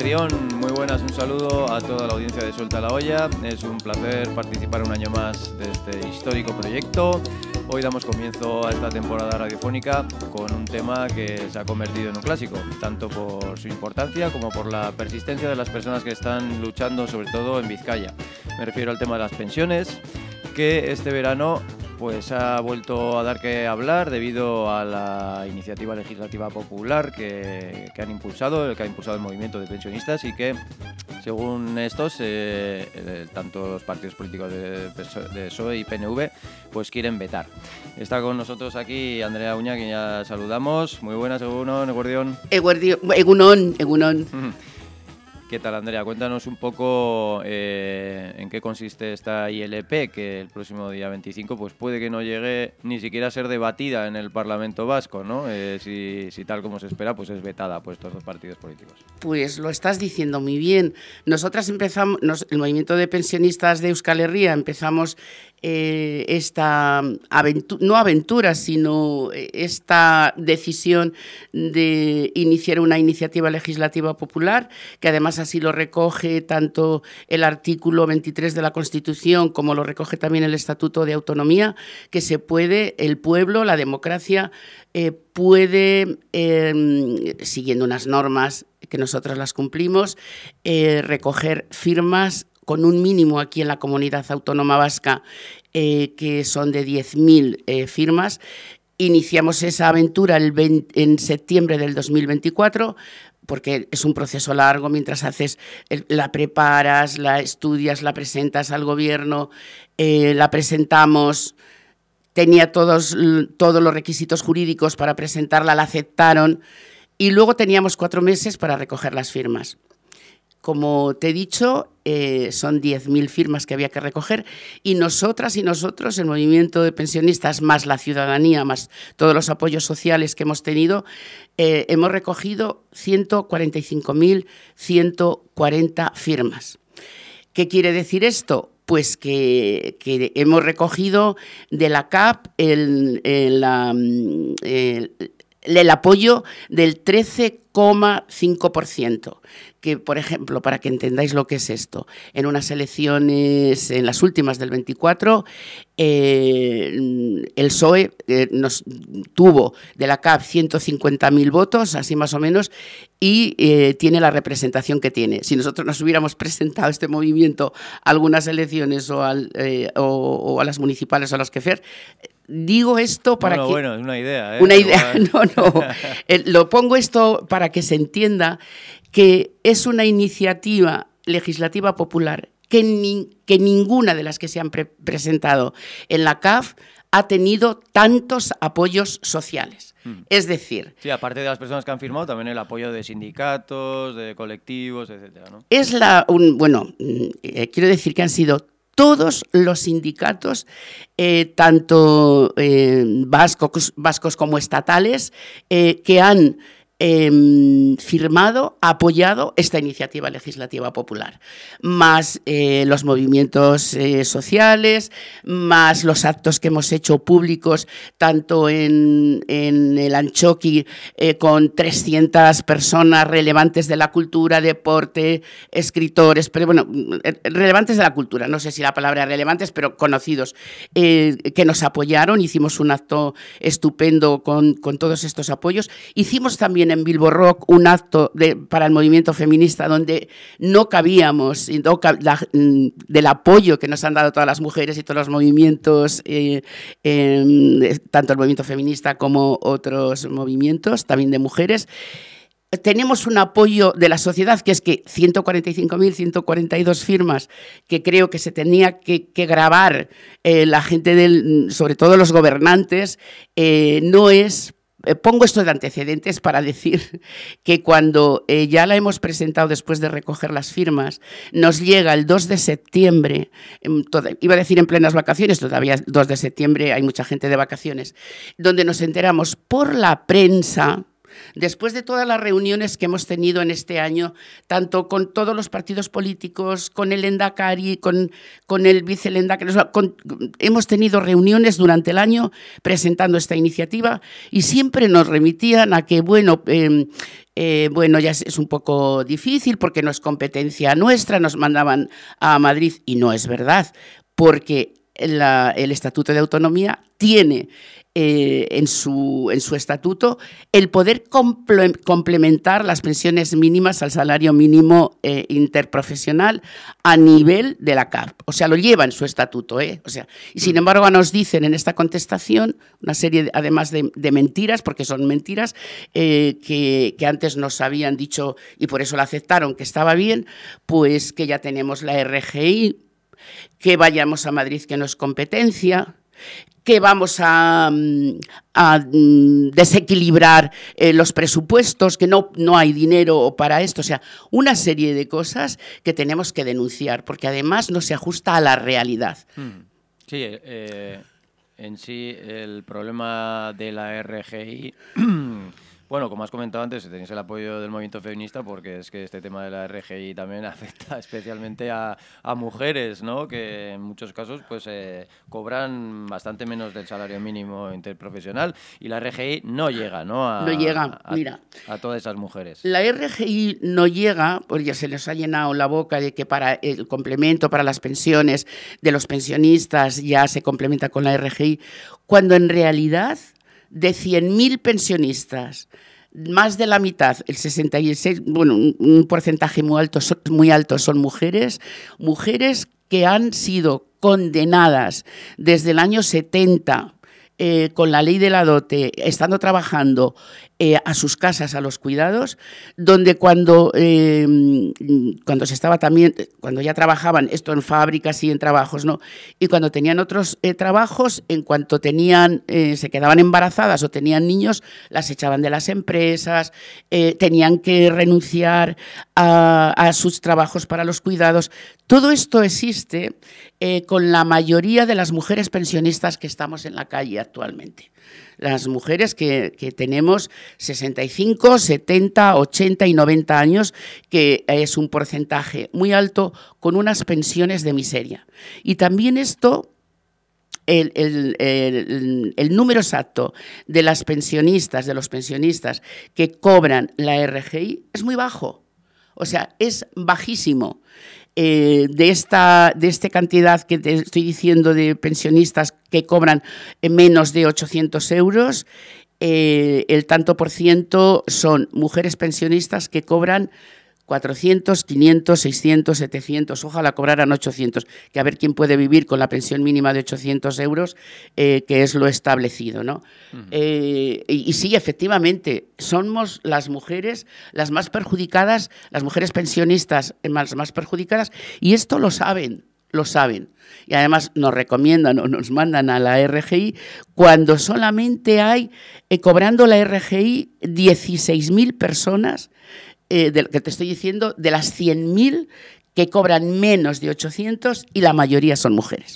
Eguardión, muy buenas, un saludo a toda la audiencia de Suelta la Olla. Es un placer participar un año más de este histórico proyecto. Hoy damos comienzo a esta temporada radiofónica con un tema que se ha convertido en un clásico, tanto por su importancia como por la persistencia de las personas que están luchando, sobre todo en Vizcaya. Me refiero al tema de las pensiones, que este verano pues ha vuelto a dar que hablar debido a la iniciativa legislativa popular que ha impulsado el movimiento de pensionistas y que, según estos, tanto los partidos políticos de PSOE y PNV pues quieren vetar. Está con nosotros aquí Andrea Uña, que ya saludamos. Muy buenas, Egunon, Eguardión. Egunon. ¿Qué tal, Andrea? Cuéntanos un poco en qué consiste esta ILP, que el próximo día 25 pues puede que no llegue ni siquiera a ser debatida en el Parlamento Vasco, ¿no? Si tal como se espera, pues es vetada por estos dos partidos políticos. Pues lo estás diciendo muy bien. Nosotras empezamos, el movimiento de pensionistas de Euskal Herria, empezamos esta aventura, sino esta decisión de iniciar una iniciativa legislativa popular, que además así lo recoge tanto el artículo 23 de la Constitución como lo recoge también el Estatuto de Autonomía, que el pueblo, la democracia, puede, siguiendo unas normas que nosotros las cumplimos, recoger firmas con un mínimo aquí en la Comunidad Autónoma Vasca, que son de 10.000 firmas. Iniciamos esa aventura en septiembre del 2024, porque es un proceso largo, mientras la preparas, la estudias, la presentas al gobierno, la presentamos, tenía todos los requisitos jurídicos para presentarla, la aceptaron, y luego teníamos 4 meses para recoger las firmas. Como te he dicho, son 10.000 firmas que había que recoger y nosotras y nosotros, el movimiento de pensionistas, más la ciudadanía, más todos los apoyos sociales que hemos tenido, hemos recogido 145.140 firmas. ¿Qué quiere decir esto? Pues que hemos recogido de la CAP el apoyo del 13,5%, que, por ejemplo, para que entendáis lo que es esto, en unas elecciones, en las últimas del 24, el PSOE nos tuvo de la CAP 150.000 votos, así más o menos, y tiene la representación que tiene. Si nosotros nos hubiéramos presentado este movimiento a algunas elecciones o a las municipales o a las que FER, digo esto para que... Bueno, es una idea. Una idea, no. Lo pongo esto para que se entienda que es una iniciativa legislativa popular que ninguna de las que se han presentado en la CAF ha tenido tantos apoyos sociales. Es decir... Sí, aparte de las personas que han firmado, también el apoyo de sindicatos, de colectivos, etcétera, ¿no? Quiero decir que han sido todos los sindicatos, tanto vascos como estatales, que han firmado, apoyado esta iniciativa legislativa popular, más los movimientos sociales, más los actos que hemos hecho públicos, tanto en el Antxoki, con 300 personas relevantes de la cultura, deporte, escritores, pero bueno, relevantes de la cultura, no sé si la palabra relevantes, pero conocidos, que nos apoyaron. Hicimos un acto estupendo con todos estos apoyos. Hicimos también en Bilbo Rock un acto para el movimiento feminista donde no cabíamos del apoyo que nos han dado todas las mujeres y todos los movimientos, tanto el movimiento feminista como otros movimientos también de mujeres. Tenemos un apoyo de la sociedad, que es que 145.142 firmas, que creo que se tenía que grabar la gente, sobre todo los gobernantes, no es... Pongo esto de antecedentes para decir que cuando ya la hemos presentado después de recoger las firmas, nos llega el 2 de septiembre, iba a decir en plenas vacaciones, todavía 2 de septiembre hay mucha gente de vacaciones, donde nos enteramos por la prensa después de todas las reuniones que hemos tenido en este año, tanto con todos los partidos políticos, con el Endacari, con el vicelendakari, hemos tenido reuniones durante el año presentando esta iniciativa y siempre nos remitían a que, bueno, ya es un poco difícil porque no es competencia nuestra, nos mandaban a Madrid y no es verdad, porque el Estatuto de Autonomía tiene en su estatuto el poder complementar las pensiones mínimas al salario mínimo interprofesional a nivel de la CAP. O sea, lo lleva en su estatuto. O sea, y sin embargo nos dicen en esta contestación una serie, además de mentiras, porque son mentiras, que antes nos habían dicho, y por eso la aceptaron, que estaba bien, pues que ya tenemos la RGI, que vayamos a Madrid, que no es competencia, que vamos a desequilibrar los presupuestos, que no hay dinero para esto. O sea, una serie de cosas que tenemos que denunciar, porque además no se ajusta a la realidad. Sí, en sí el problema de la RGI... Bueno, como has comentado antes, tenéis el apoyo del movimiento feminista porque es que este tema de la RGI también afecta especialmente a mujeres, ¿no? Que en muchos casos pues cobran bastante menos del salario mínimo interprofesional y la RGI no llega, ¿no? No llega, mira. A todas esas mujeres. La RGI no llega, porque ya se les ha llenado la boca de que para el complemento para las pensiones de los pensionistas ya se complementa con la RGI, cuando en realidad de 100.000 pensionistas, más de la mitad, el 66, bueno, un porcentaje muy alto son mujeres que han sido condenadas desde el año 70 con la ley de la dote, estando trabajando a sus casas, a los cuidados, donde cuando se estaba también, cuando ya trabajaban, esto en fábricas y en trabajos, ¿no? Y cuando tenían otros trabajos, en cuanto se quedaban embarazadas o tenían niños, las echaban de las empresas, tenían que renunciar a sus trabajos para los cuidados. Todo esto existe con la mayoría de las mujeres pensionistas que estamos en la calle actualmente. Las mujeres que tenemos 65, 70, 80 y 90 años, que es un porcentaje muy alto, con unas pensiones de miseria. Y también esto, el número exacto de las pensionistas, de los pensionistas que cobran la RGI es muy bajo. O sea, es bajísimo. De esta cantidad que te estoy diciendo de pensionistas que cobran menos de 800 euros, el tanto por ciento son mujeres pensionistas que cobran 400, 500, 600, 700, ojalá cobraran 800, que a ver quién puede vivir con la pensión mínima de 800 euros, que es lo establecido, ¿no? Y sí, efectivamente, somos las mujeres las más perjudicadas, las mujeres pensionistas las más perjudicadas, y esto lo saben. Y además nos recomiendan o nos mandan a la RGI cuando solamente hay, cobrando la RGI, 16.000 personas, que te estoy diciendo, de las 100.000 que cobran menos de 800 y la mayoría son mujeres.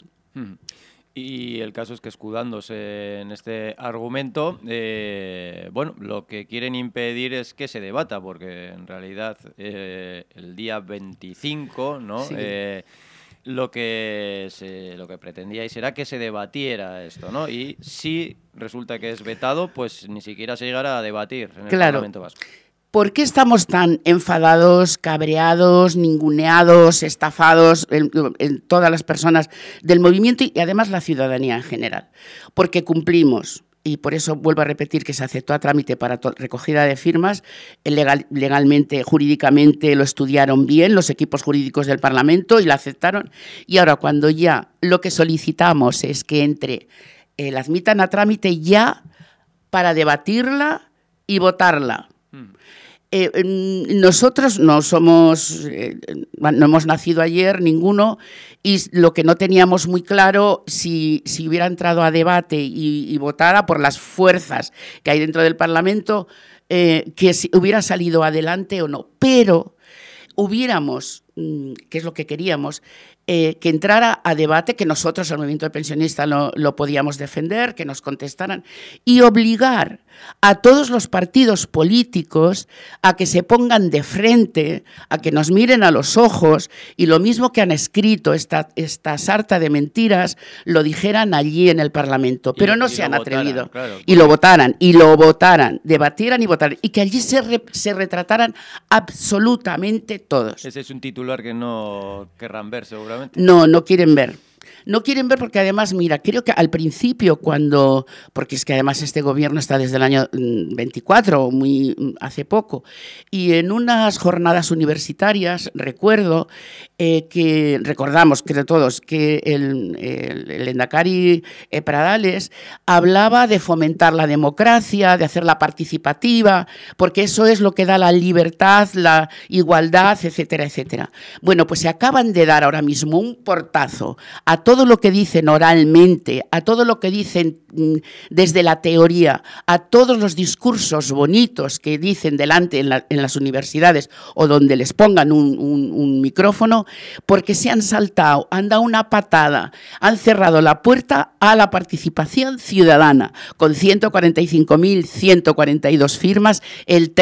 Y el caso es que, escudándose en este argumento, bueno, lo que quieren impedir es que se debata, porque en realidad el día 25, ¿no? Sí. Lo que pretendíais era que se debatiera esto, ¿no? Y si resulta que es vetado, pues ni siquiera se llegará a debatir en el Parlamento Vasco. ¿Por qué estamos tan enfadados, cabreados, ninguneados, estafados en todas las personas del movimiento y además la ciudadanía en general? Porque cumplimos, y por eso vuelvo a repetir que se aceptó a trámite para recogida de firmas, legalmente, jurídicamente lo estudiaron bien los equipos jurídicos del Parlamento y la aceptaron. Y ahora cuando ya lo que solicitamos es que la admitan a trámite ya para debatirla y votarla. Nosotros no hemos nacido ayer, ninguno, y lo que no teníamos muy claro, si hubiera entrado a debate y votara por las fuerzas que hay dentro del Parlamento, que si hubiera salido adelante o no. Pero hubiéramos que es lo que queríamos, que entrara a debate, que nosotros, el movimiento de pensionistas, lo podíamos defender, que nos contestaran, y obligar a todos los partidos políticos a que se pongan de frente, a que nos miren a los ojos, y lo mismo que han escrito esta sarta de mentiras, lo dijeran allí en el Parlamento. Pero no se han atrevido. Claro. Y lo votaran, debatieran y votaran, y que allí se retrataran absolutamente todos. Ese es un titular que no querrán ver, seguramente. No quieren ver. No quieren ver porque además, mira, creo que al principio porque es que además este gobierno está desde el año 24, hace poco, y en unas jornadas universitarias recordamos todos que el Lehendakari Pradales hablaba de fomentar la democracia, de hacerla participativa, porque eso es lo que da la libertad, la igualdad, etcétera, etcétera. Bueno, pues se acaban de dar ahora mismo un portazo a todo lo que dicen oralmente, a todo lo que dicen desde la teoría, a todos los discursos bonitos que dicen delante en las universidades o donde les pongan un micrófono, porque se han saltado, han dado una patada, han cerrado la puerta a la participación ciudadana, con 145.142 firmas, el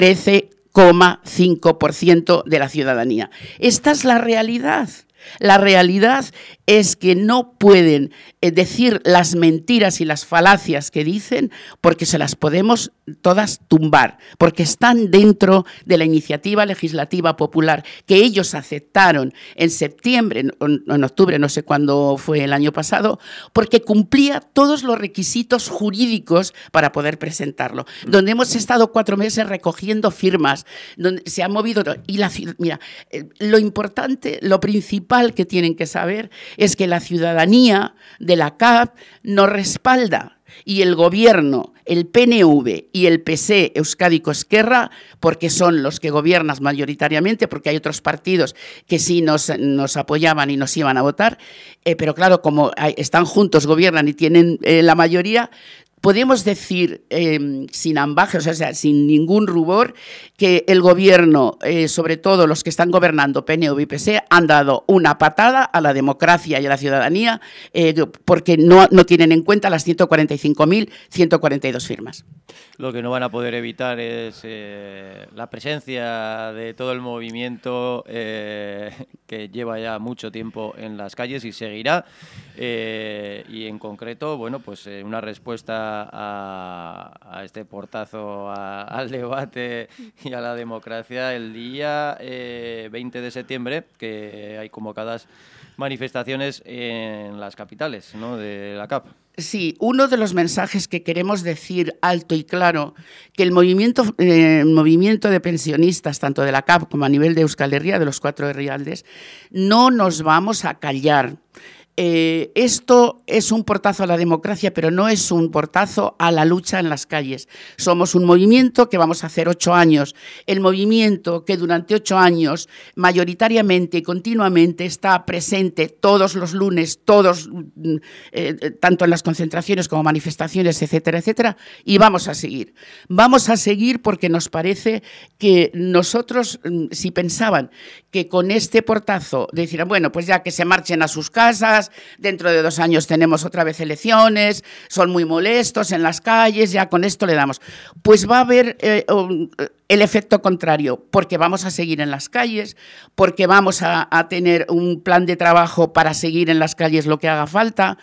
13,5% de la ciudadanía. Esta es la realidad. La realidad es que no pueden decir las mentiras y las falacias que dicen porque se las podemos todas tumbar, porque están dentro de la iniciativa legislativa popular que ellos aceptaron en septiembre, en octubre, no sé cuándo fue el año pasado, porque cumplía todos los requisitos jurídicos para poder presentarlo. Donde hemos estado 4 meses recogiendo firmas, donde se ha movido todo. Y mira, lo importante, lo principal que tienen que saber es que la ciudadanía de la CAP nos respalda, y el gobierno, el PNV y el PSE, Euskadiko Ezkerra, porque son los que gobiernan mayoritariamente, porque hay otros partidos que sí nos apoyaban y nos iban a votar, pero claro, como están juntos, gobiernan y tienen la mayoría, podemos decir sin ambajes, o sea, sin ningún rubor, que el gobierno, sobre todo los que están gobernando, PNV y PSE, han dado una patada a la democracia y a la ciudadanía porque no tienen en cuenta las 145.142 firmas. Lo que no van a poder evitar es la presencia de todo el movimiento que lleva ya mucho tiempo en las calles y seguirá. Y en concreto, bueno, pues una respuesta a este portazo al debate y a la democracia el día 20 de septiembre, que hay convocadas manifestaciones en las capitales, ¿no?, de la CAP. Sí, uno de los mensajes que queremos decir alto y claro, que el movimiento de pensionistas, tanto de la CAP como a nivel de Euskal Herria, de los 4 herrialdes, no nos vamos a callar. Esto es un portazo a la democracia, pero no es un portazo a la lucha en las calles. Somos un movimiento que vamos a hacer 8 años, el movimiento que durante 8 años mayoritariamente y continuamente está presente todos los lunes, tanto en las concentraciones como manifestaciones, etcétera, etcétera, y vamos a seguir. Vamos a seguir porque nos parece que nosotros, si pensaban que con este portazo decían, bueno, pues ya que se marchen a sus casas, dentro de 2 años tenemos otra vez elecciones, son muy molestos en las calles, ya con esto le damos. Pues va a haber el efecto contrario, porque vamos a seguir en las calles, porque vamos a tener un plan de trabajo para seguir en las calles lo que haga falta.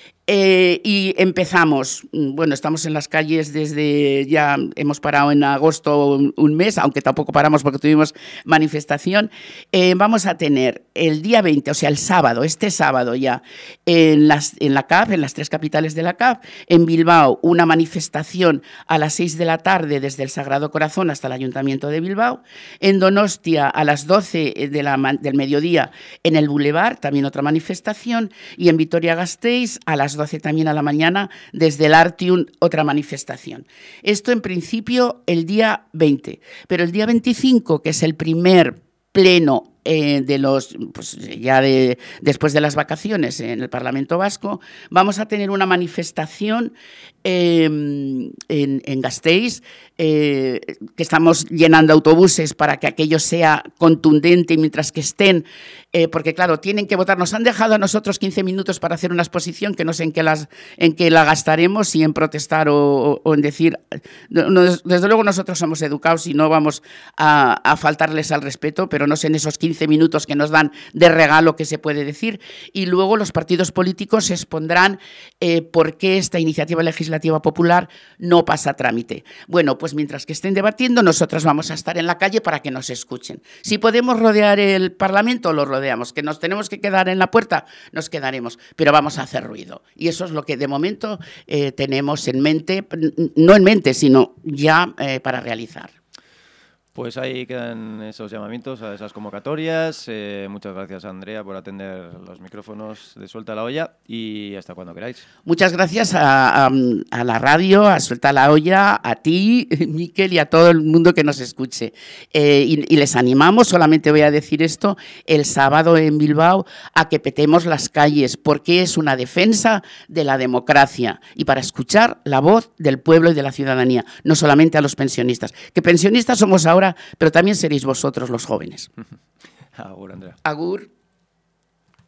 Y empezamos, bueno, estamos en las calles ya hemos parado en agosto un mes, aunque tampoco paramos porque tuvimos manifestación. Vamos a tener el día 20, o sea, este sábado ya, en la CAP, en las 3 capitales de la CAP, en Bilbao, una manifestación a las 6 de la tarde desde el Sagrado Corazón hasta el Ayuntamiento de Bilbao. En Donostia, a las 12 del mediodía, en el Boulevard, también otra manifestación. Y en Vitoria-Gasteiz, a las 12 también a la mañana, desde el Artium, otra manifestación. Esto en principio el día 20, pero el día 25, que es el primer pleno después de las vacaciones en el Parlamento Vasco, vamos a tener una manifestación en Gasteiz, que estamos llenando autobuses para que aquello sea contundente mientras que estén, porque claro, tienen que votar. Nos han dejado a nosotros 15 minutos para hacer una exposición que no sé en qué la gastaremos, si en protestar o en decir. Desde luego nosotros somos educados y no vamos a faltarles al respeto, pero no sé en esos 15 minutos que nos dan de regalo qué se puede decir. Y luego los partidos políticos expondrán por qué esta iniciativa legislativa popular no pasa a trámite. Bueno, pues mientras que estén debatiendo, nosotros vamos a estar en la calle para que nos escuchen. Si podemos rodear el Parlamento, lo rodeamos. Que nos tenemos que quedar en la puerta, nos quedaremos, pero vamos a hacer ruido. Y eso es lo que de momento tenemos en mente, no en mente, sino ya para realizar. Pues ahí quedan esos llamamientos a esas convocatorias. Muchas gracias, Andrea, por atender los micrófonos de Suelta la Olla y hasta cuando queráis. Muchas gracias a la radio, a Suelta la Olla, a ti, Miquel, y a todo el mundo que nos escuche. Y les animamos, solamente voy a decir esto, el sábado en Bilbao, a que petemos las calles, porque es una defensa de la democracia y para escuchar la voz del pueblo y de la ciudadanía, no solamente a los pensionistas. Que pensionistas somos ahora, pero también seréis vosotros los jóvenes. Agur, Andrea. Agur.